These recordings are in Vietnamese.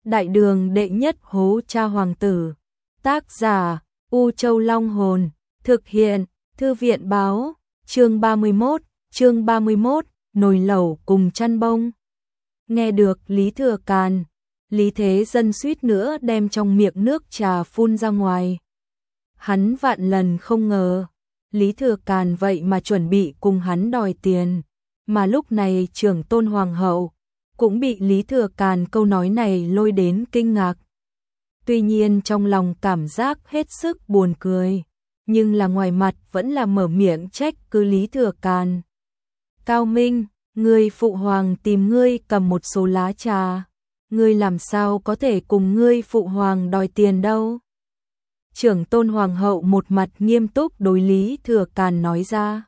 Đại đường đệ nhất hố cha hoàng tử. Tác giả U Châu Long Hồn. Thực hiện Thư viện Báo. Chương 31, nồi lẩu cùng chăn bông. Nghe được Lý Thừa Càn, Lý Thế Dân suýt nữa đem trong miệng nước trà phun ra ngoài. Hắn vạn lần không ngờ, Lý Thừa Càn vậy mà chuẩn bị cùng hắn đòi tiền, mà lúc này trưởng tôn hoàng hậu cũng bị Lý Thừa Càn câu nói này lôi đến kinh ngạc. Tuy nhiên trong lòng cảm giác hết sức buồn cười, nhưng là ngoài mặt vẫn là mở miệng trách cứ Lý Thừa Càn. Cao Minh, ngươi phụ hoàng tìm ngươi cầm một số lá trà, ngươi làm sao có thể cùng ngươi phụ hoàng đòi tiền đâu? Trưởng tôn hoàng hậu một mặt nghiêm túc đối Lý Thừa Càn nói ra.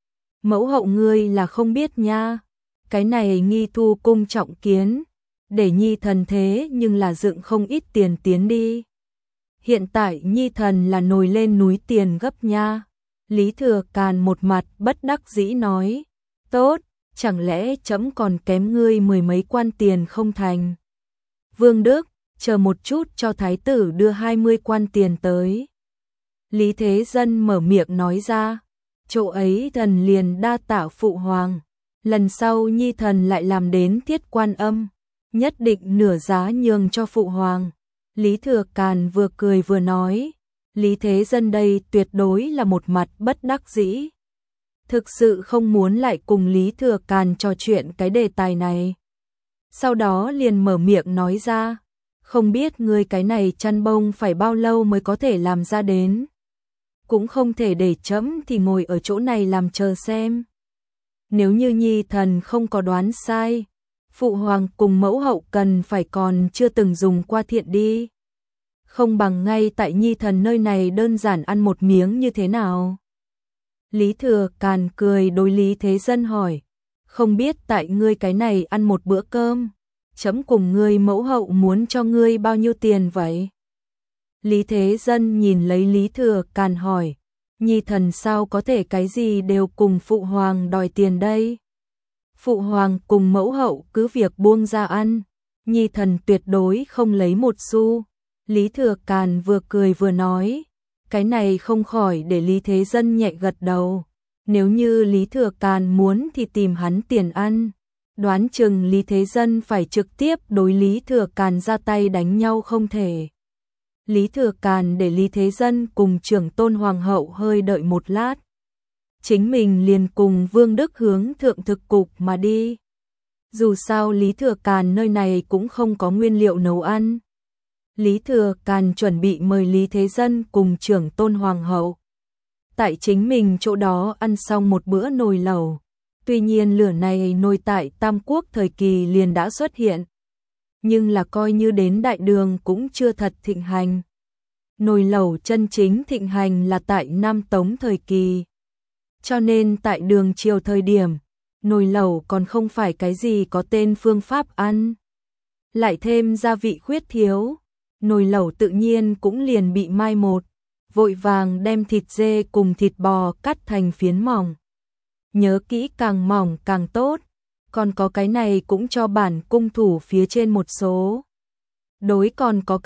Mẫu hậu ngươi là không biết nha, cái này nghi thu cung trọng kiến, để nhi thần thế nhưng là dựng không ít tiền tiến đi. Hiện tại nhi thần là nổi lên núi tiền gấp nha. Lý Thừa Càn một mặt bất đắc dĩ nói. Tốt, chẳng lẽ trẫm còn kém ngươi mười mấy quan tiền không thành? Vương Đức, chờ một chút cho thái tử đưa 20 quan tiền tới. Lý Thế Dân mở miệng nói ra. Chỗ ấy thần liền đa tạ phụ hoàng. Lần sau nhi thần lại làm đến Thiết Quan Âm, nhất định nửa giá nhường cho phụ hoàng. Lý Thừa Càn vừa cười vừa nói. Lý Thế Dân đây tuyệt đối là một mặt bất đắc dĩ. Thực sự không muốn lại cùng Lý Thừa Càn trò chuyện cái đề tài này. Sau đó liền mở miệng nói ra. Không biết ngươi cái này chăn bông phải bao lâu mới có thể làm ra đến. Cũng không thể để trẫm thì ngồi ở chỗ này làm chờ xem. Nếu như nhi thần không có đoán sai, phụ hoàng cùng mẫu hậu cần phải còn chưa từng dùng qua thiện đi. Không bằng ngay tại nhi thần nơi này đơn giản ăn một miếng như thế nào? Lý Thừa Càn cười đối Lý Thế Dân hỏi. Không biết tại ngươi cái này ăn một bữa cơm, trẫm cùng ngươi mẫu hậu muốn cho ngươi bao nhiêu tiền vậy? Lý Thế Dân nhìn lấy Lý Thừa Càn hỏi. Nhi thần sao có thể cái gì đều cùng phụ hoàng đòi tiền đây? Phụ hoàng cùng mẫu hậu cứ việc buông ra ăn, nhi thần tuyệt đối không lấy một xu. Lý Thừa Càn vừa cười vừa nói. Cái này không khỏi để Lý Thế Dân nhẹ gật đầu. Nếu như Lý Thừa Càn muốn thì tìm hắn tiền ăn, đoán chừng Lý Thế Dân phải trực tiếp đối Lý Thừa Càn ra tay đánh nhau không thể. Lý Thừa Càn để Lý Thế Dân cùng trưởng tôn hoàng hậu hơi đợi một lát. Chính mình liền cùng Vương Đức hướng thượng thực cục mà đi. Dù sao Lý Thừa Càn nơi này cũng không có nguyên liệu nấu ăn. Lý Thừa Càn chuẩn bị mời Lý Thế Dân cùng trưởng tôn hoàng hậu. Tại chính mình chỗ đó ăn xong một bữa nồi lẩu. Tuy nhiên lửa này nồi tại Tam Quốc thời kỳ liền đã xuất hiện. Nhưng là coi như đến đại đường cũng chưa thật thịnh hành. Nồi lẩu chân chính thịnh hành là tại Nam Tống thời kỳ. Cho nên tại đường triều thời điểm, nồi lẩu còn không phải cái gì có tên phương pháp ăn. Lại thêm gia vị khuyết thiếu, nồi lẩu tự nhiên cũng liền bị mai một, vội vàng đem thịt dê cùng thịt bò cắt thành phiến mỏng. Nhớ kỹ càng mỏng càng tốt, còn có cái này cũng cho bản cung thủ phía trên một số. Đối còn có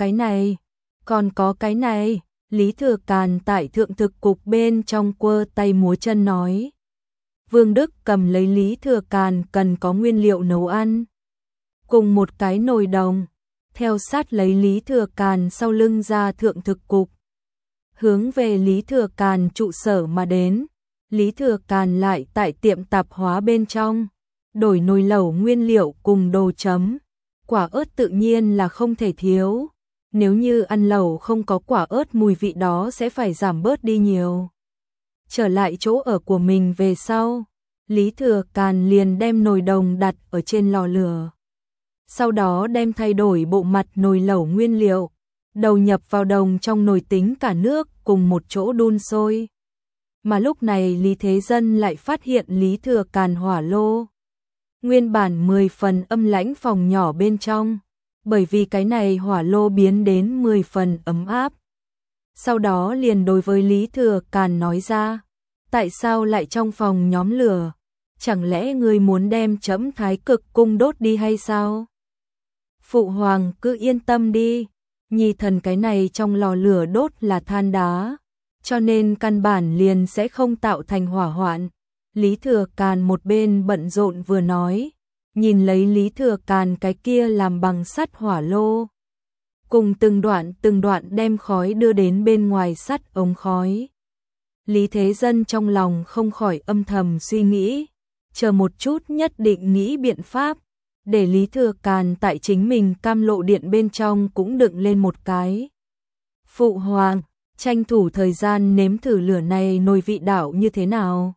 cái này, Lý Thừa Càn tại thượng thực cục bên trong quơ tay múa chân nói. Vương Đức cầm lấy Lý Thừa Càn cần có nguyên liệu nấu ăn. Cùng một cái nồi đồng, theo sát lấy Lý Thừa Càn sau lưng ra thượng thực cục. Hướng về Lý Thừa Càn trụ sở mà đến, Lý Thừa Càn lại tại tiệm tạp hóa bên trong, đổi nồi lẩu nguyên liệu cùng đồ chấm. Quả ớt tự nhiên là không thể thiếu. Nếu như ăn lẩu không có quả ớt mùi vị đó sẽ phải giảm bớt đi nhiều. Trở lại chỗ ở của mình về sau, Lý Thừa Càn liền đem nồi đồng đặt ở trên lò lửa. Sau đó đem thay đổi bộ mặt nồi lẩu nguyên liệu, đầu nhập vào đồng trong nồi tính cả nước cùng một chỗ đun sôi. Mà lúc này Lý Thế Dân lại phát hiện Lý Thừa Càn hỏa lô. Nguyên bản 10 phần âm lãnh phòng nhỏ bên trong, bởi vì cái này hỏa lô biến đến 10 phần ấm áp. Sau đó liền đối với Lý Thừa Càn nói ra, tại sao lại trong phòng nhóm lửa? Chẳng lẽ ngươi muốn đem trẫm Thái Cực cung đốt đi hay sao? Phụ hoàng cứ yên tâm đi, nhi thần cái này trong lò lửa đốt là than đá, cho nên căn bản liền sẽ không tạo thành hỏa hoạn. Lý Thừa Càn một bên bận rộn vừa nói, nhìn lấy Lý Thừa Càn cái kia làm bằng sắt hỏa lô, cùng từng đoạn đem khói đưa đến bên ngoài sắt ống khói. Lý Thế Dân trong lòng không khỏi âm thầm suy nghĩ, chờ một chút nhất định nghĩ biện pháp, để Lý Thừa Càn tại chính mình cam lộ điện bên trong cũng đựng lên một cái. Phụ hoàng, tranh thủ thời gian nếm thử lửa này nồi vị đạo như thế nào.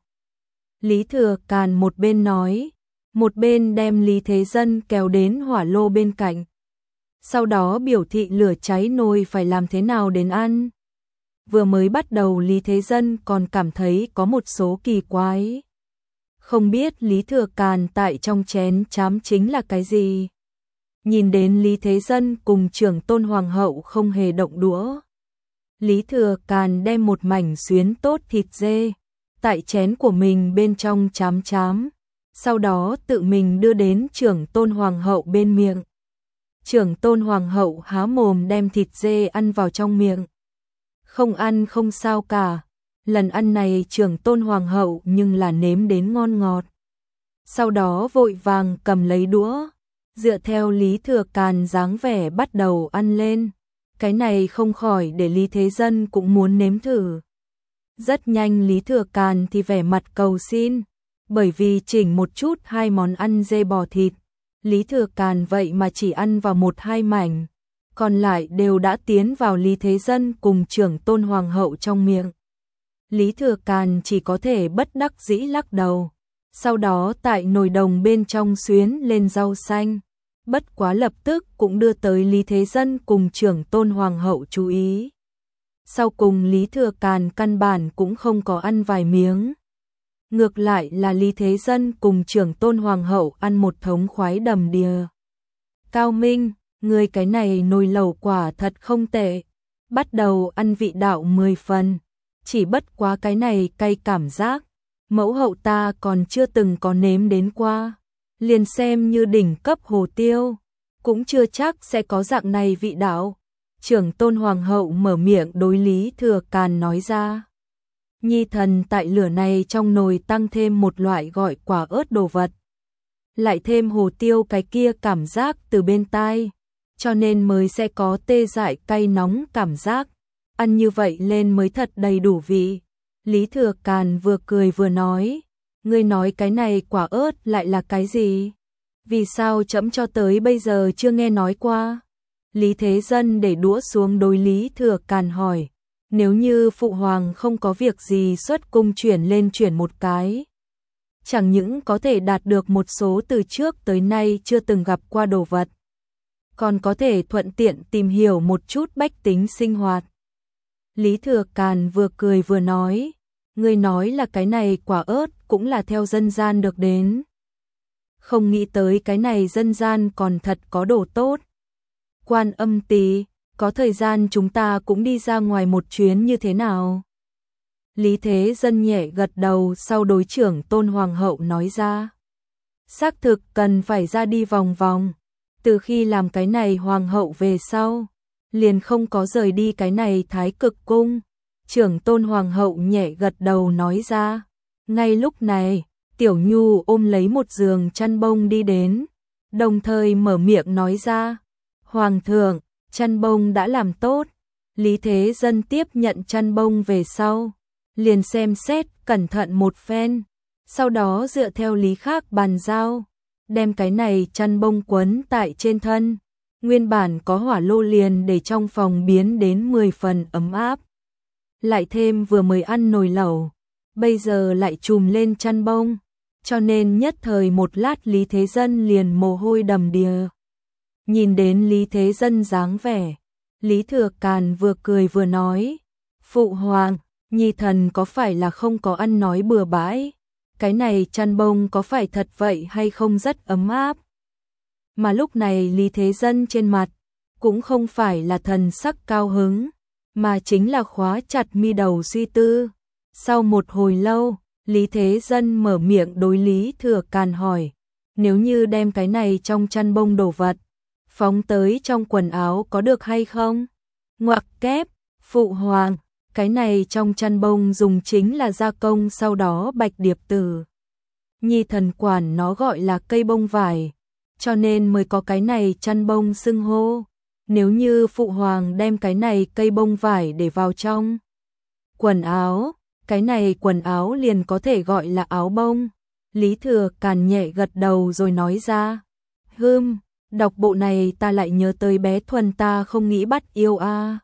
Lý Thừa Càn một bên nói, một bên đem Lý Thế Dân kéo đến hỏa lô bên cạnh. Sau đó biểu thị lửa cháy nồi phải làm thế nào đến ăn. Vừa mới bắt đầu Lý Thế Dân còn cảm thấy có một số kỳ quái. Không biết Lý Thừa Càn tại trong chén chám chính là cái gì. Nhìn đến Lý Thế Dân cùng trưởng tôn hoàng hậu không hề động đũa. Lý Thừa Càn đem một mảnh xuyến tốt thịt dê tại chén của mình bên trong chám, sau đó tự mình đưa đến trưởng tôn hoàng hậu bên miệng. Trưởng tôn hoàng hậu há mồm đem thịt dê ăn vào trong miệng. Không ăn không sao cả, lần ăn này trưởng tôn hoàng hậu nhưng là nếm đến ngon ngọt. Sau đó vội vàng cầm lấy đũa, dựa theo Lý Thừa Càn dáng vẻ bắt đầu ăn lên. Cái này không khỏi để Lý Thế Dân cũng muốn nếm thử. Rất nhanh Lý Thừa Càn thì vẻ mặt cầu xin, bởi vì chỉnh một chút hai món ăn dê bò thịt, Lý Thừa Càn vậy mà chỉ ăn vào một hai mảnh, còn lại đều đã tiến vào Lý Thế Dân cùng trưởng tôn hoàng hậu trong miệng. Lý Thừa Càn chỉ có thể bất đắc dĩ lắc đầu, sau đó tại nồi đồng bên trong xuyến lên rau xanh. Bất quá lập tức cũng đưa tới Lý Thế Dân cùng trưởng tôn hoàng hậu chú ý. Sau cùng Lý Thừa Càn căn bản cũng không có ăn vài miếng. Ngược lại là Lý Thế Dân cùng trưởng tôn hoàng hậu ăn một thống khoái đầm đìa. Cao Minh, người cái này nồi lẩu quả thật không tệ. Bắt đầu ăn vị đạo 10 phần. Chỉ bất quá cái này cay cảm giác. Mẫu hậu ta còn chưa từng có nếm đến qua. Liền xem như đỉnh cấp hồ tiêu, cũng chưa chắc sẽ có dạng này vị đạo. Trưởng tôn hoàng hậu mở miệng đối Lý Thừa Càn nói ra. Nhi thần tại lửa này trong nồi tăng thêm một loại gọi quả ớt đồ vật. Lại thêm hồ tiêu cái kia cảm giác từ bên tai, cho nên mới sẽ có tê dại cay nóng cảm giác. Ăn như vậy lên mới thật đầy đủ vị. Lý Thừa Càn vừa cười vừa nói. Ngươi nói cái này quả ớt lại là cái gì? Vì sao trẫm cho tới bây giờ chưa nghe nói qua? Lý Thế Dân để đũa xuống đối Lý Thừa Càn hỏi. Nếu như phụ hoàng không có việc gì xuất cung chuyển lên chuyển một cái, chẳng những có thể đạt được một số từ trước tới nay chưa từng gặp qua đồ vật, còn có thể thuận tiện tìm hiểu một chút bách tính sinh hoạt. Lý Thừa Càn vừa cười vừa nói. Ngươi nói là cái này quả ớt cũng là theo dân gian được đến. Không nghĩ tới cái này dân gian còn thật có đồ tốt. Quan Âm Tỳ, có thời gian chúng ta cũng đi ra ngoài một chuyến như thế nào? Lý Thế Dân nhẹ gật đầu sau đối trưởng tôn hoàng hậu nói ra. Xác thực cần phải ra đi vòng vòng. Từ khi làm cái này hoàng hậu về sau, liền không có rời đi cái này Thái Cực cung. Trưởng tôn hoàng hậu nhẹ gật đầu nói ra. Ngay lúc này, Tiểu Nhu ôm lấy một giường chăn bông đi đến, đồng thời mở miệng nói ra. Hoàng thượng, chăn bông đã làm tốt. Lý Thế Dân tiếp nhận chăn bông về sau, liền xem xét cẩn thận một phen, sau đó dựa theo lý khác bàn giao, đem cái này chăn bông quấn tại trên thân. Nguyên bản có hỏa lô liền để trong phòng biến đến 10 phần ấm áp. Lại thêm vừa mới ăn nồi lẩu, bây giờ lại trùm lên chăn bông, cho nên nhất thời một lát Lý Thế Dân liền mồ hôi đầm đìa. Nhìn đến Lý Thế Dân dáng vẻ, Lý Thừa Càn vừa cười vừa nói. Phụ hoàng, nhi thần có phải là không có ăn nói bừa bãi? Cái này chăn bông có phải thật vậy hay không rất ấm áp? Mà lúc này Lý Thế Dân trên mặt cũng không phải là thần sắc cao hứng, mà chính là khóa chặt mi đầu suy tư. Sau một hồi lâu, Lý Thế Dân mở miệng đối Lý Thừa Càn hỏi. Nếu như đem cái này trong chăn bông đồ vật phóng tới trong quần áo có được hay không? Ngoặc kép, phụ hoàng, cái này trong chăn bông dùng chính là gia công sau đó Bạch Điệp Tử Nhi thần quản nó gọi là cây bông vải, cho nên mới có cái này chăn bông xưng hô. Nếu như phụ hoàng đem cái này cây bông vải để vào trong quần áo, cái này quần áo liền có thể gọi là áo bông. Lý Thừa Càn nhẹ gật đầu rồi nói ra, đọc bộ này ta lại nhớ tới bé Thuần ta không nghĩ bắt yêu a.